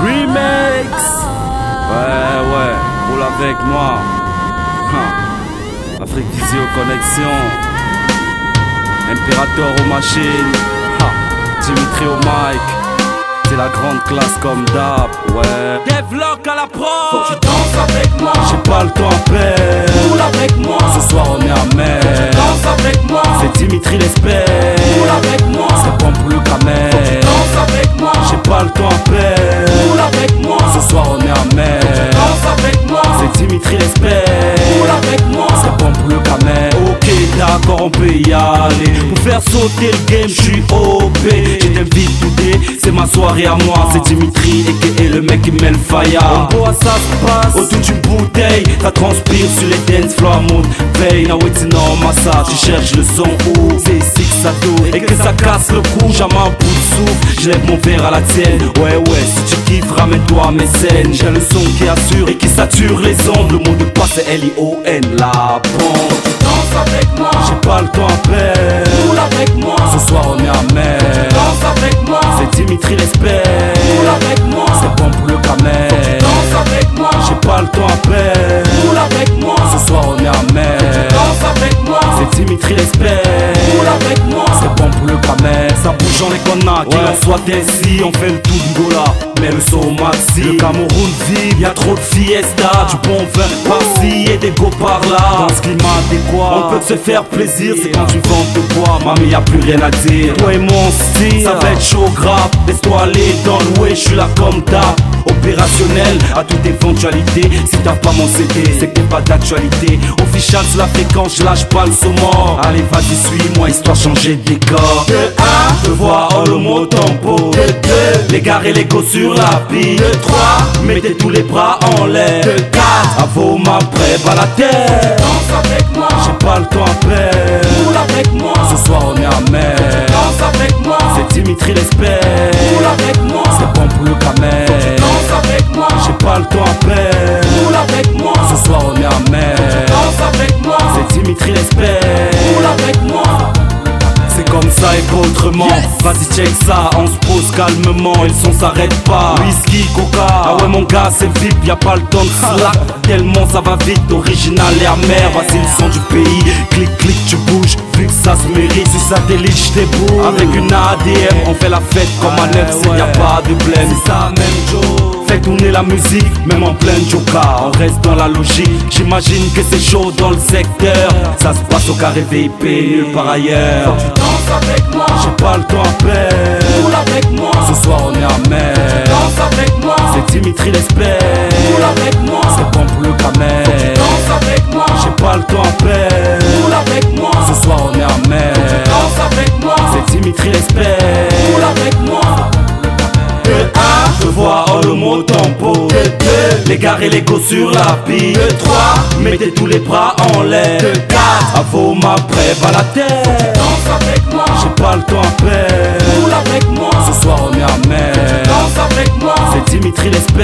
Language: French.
Remix. Ouais, roule avec moi. Afrique Visio Connexion. Impérateur aux machines. Dimitri au mic. C'est la grande classe comme d'hab. Ouais. Devlock à la prod. Faut que tu danses avec moi. J'ai pas le temps à perdre. Roule avec moi. Ce soir on est à mer. Faut que tu danses avec moi. C'est Dimitri l'espère. Roule avec moi. C'est pompe le camel. Faut que tu danses avec moi. J'ai pas le temps à perdre. Roule avec moi. Ce soir on est à mer. Faut que tu danses avec moi. C'est Dimitri l'espère. Roule avec moi. C'est pompe le camel. Ok d'accord on peut y aller. Pour faire sauter le game j'suis OP. Je t'invite today, c'est ma soirée à moi. C'est Dimitri et le mec qui met le fire. En bois ça se passe autour d'une bouteille. Ça transpire sur les dance floor mode. Veille now it's no massage. Tu cherches le son où c'est ici que ça tourne et que ça casse le cou. Jamais un bout de souffle. Je lève mon verre à la tienne. Ouais si tu kiffes ramène-toi à mes scènes. J'ai le son qui assure et qui sature les ondes. Le mot de passe c'est L-I-O-N. La pompe. Danse avec moi. J'ai pas le temps à perdre. Roule avec moi. Ce soir on est à mer. Danse avec moi. C'est Dimitri l'espère. Roule avec moi. C'est pompe le camel. Danse avec moi. J'ai pas le temps à perdre. Roule avec moi. Ce soir on est à mer. Danse avec moi. C'est Dimitri l'espère. Roule avec moi. C'est pompe le camel. Ça bouge en les connards. Qu'il en soit ainsi. On fait le tour du Gola. Mais le saut au maxi. Le Cameroun vibre. Y'a trop de fiesta. Du bon vin par-ci et des go par-là. Dans ce climat adéquat on peut se faire plaisir. C'est quand tu vends de bois. Mamie y'a plus rien à dire. Toi et mon style ça va être chaud grave. Laisse-toi aller dans le way. J'suis là comme d'hab. Opérationnel à toute éventualité. Si t'as pas mon CD c'est que t'es pas d'actualité. Official sur la fréquence, je lâche pas le saumon. Allez vas-y suis-moi histoire de changer de décor. De 1, je vois le mot tempo. De 2, les gars et les go sur la piste. De 3, mettez tous les bras en l'air. De 4, à vos mains prêts à la terre. Danse avec moi. J'ai pas le temps à perdre. Roule avec moi. Ce soir on est à mer. Danse avec moi. C'est Dimitri l'espère. Roule avec moi. C'est pompe le camel. Danse avec moi. J'ai pas le temps à perdre. Roule avec moi. Ce soir on est à mer. Danse avec moi. C'est Dimitri l'espère. Roule avec moi. C'est comme ça et pas autrement. Vas-y check ça, on se pose calmement. Et le son s'arrête pas. Whisky, coca. Ah ouais mon gars c'est VIP, y'a pas le temps de slack. Tellement ça va vite, original et amer. Voici le son du pays. Clic clic tu bouges, vu que ça se mérite. Si ça délige j't'ai beau. Avec une ADM, on fait la fête comme à neuf. Y'a pas de blême. C'est ça même Joe. Fait tourner la musique, même en plein joker. On reste dans la logique, j'imagine que c'est chaud dans le secteur. Ça se passe au carré VIP, nulle part ailleurs. Danse avec moi. J'ai pas le temps à perdre. Roule avec moi. Ce soir on est à mer. Danse avec moi. C'est Dimitri l'espère. Roule avec moi. C'est pompe le camel. Danse avec moi. J'ai pas le temps à perdre. Roule avec moi. Ce soir on est à mer. Danse avec moi. C'est Dimitri l'espère. Roule avec moi. De 1, je vois le mot tempo. De 2, les gars et les go sur la piste. De 3, mettez tous les bras en l'air. De 4, à vos mains prêts à la terre. Danse avec moi. J'ai pas le temps à perdre. Roule avec moi. Ce soir on est à mer. Danse avec moi. C'est Dimitri l'espère.